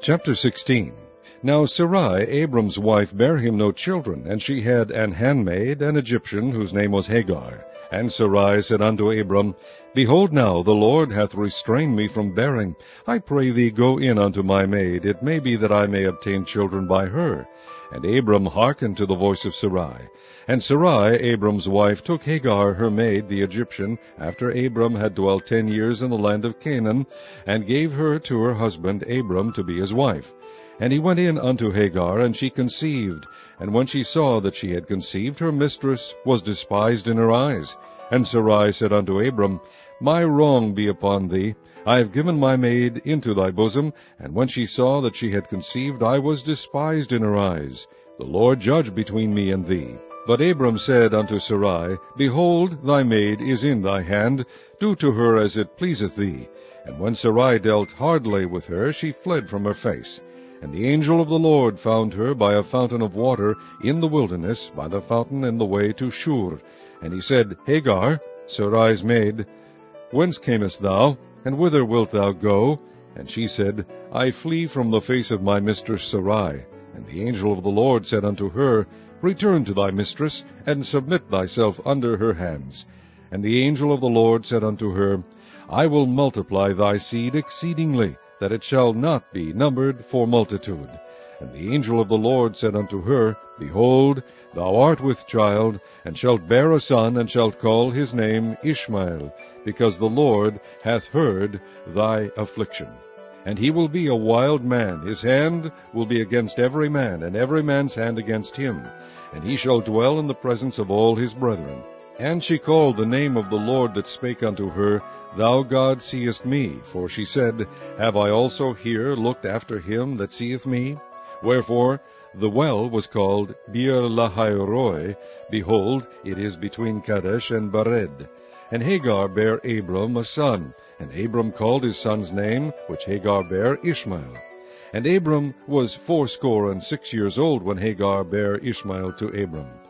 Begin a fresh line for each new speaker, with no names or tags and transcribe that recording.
Chapter 16. Now Sarai, Abram's wife, bare him no children, and she had an handmaid, an Egyptian, whose name was Hagar. And Sarai said unto Abram, Behold now, the Lord hath restrained me from bearing. I pray thee, go in unto my maid. It may be that I may obtain children by her. And Abram hearkened to the voice of Sarai. And Sarai, Abram's wife, took Hagar her maid, the Egyptian, after Abram had dwelt 10 years in the land of Canaan, and gave her to her husband Abram to be his wife. And he went in unto Hagar, and she conceived. And when she saw that she had conceived, her mistress was despised in her eyes. And Sarai said unto Abram, My wrong be upon thee. I have given my maid into thy bosom. And when she saw that she had conceived, I was despised in her eyes. The Lord judge between me and thee. But Abram said unto Sarai, Behold, thy maid is in thy hand. Do to her as it pleaseth thee. And when Sarai dealt hardly with her, she fled from her face. And the angel of the Lord found her by a fountain of water in the wilderness, by the fountain in the way to Shur. And he said, Hagar, Sarai's maid, whence camest thou, and whither wilt thou go? And she said, I flee from the face of my mistress Sarai. And the angel of the Lord said unto her, Return to thy mistress, and submit thyself under her hands. And the angel of the Lord said unto her, I will multiply thy seed exceedingly, that it shall not be numbered for multitude. And the angel of the Lord said unto her, Behold, thou art with child, and shalt bear a son, and shalt call his name Ishmael, because the Lord hath heard thy affliction. And he will be a wild man. His hand will be against every man, and every man's hand against him. And he shall dwell in the presence of all his brethren. And she called the name of the Lord that spake unto her, Thou God seest me. For she said, Have I also here looked after him that seeth me? Wherefore the well was called Beer Lahairoi. Behold, it is between Kadesh and Bered. And Hagar bare Abram a son. And Abram called his son's name, which Hagar bare, Ishmael. And Abram was 86 years old when Hagar bare Ishmael to Abram.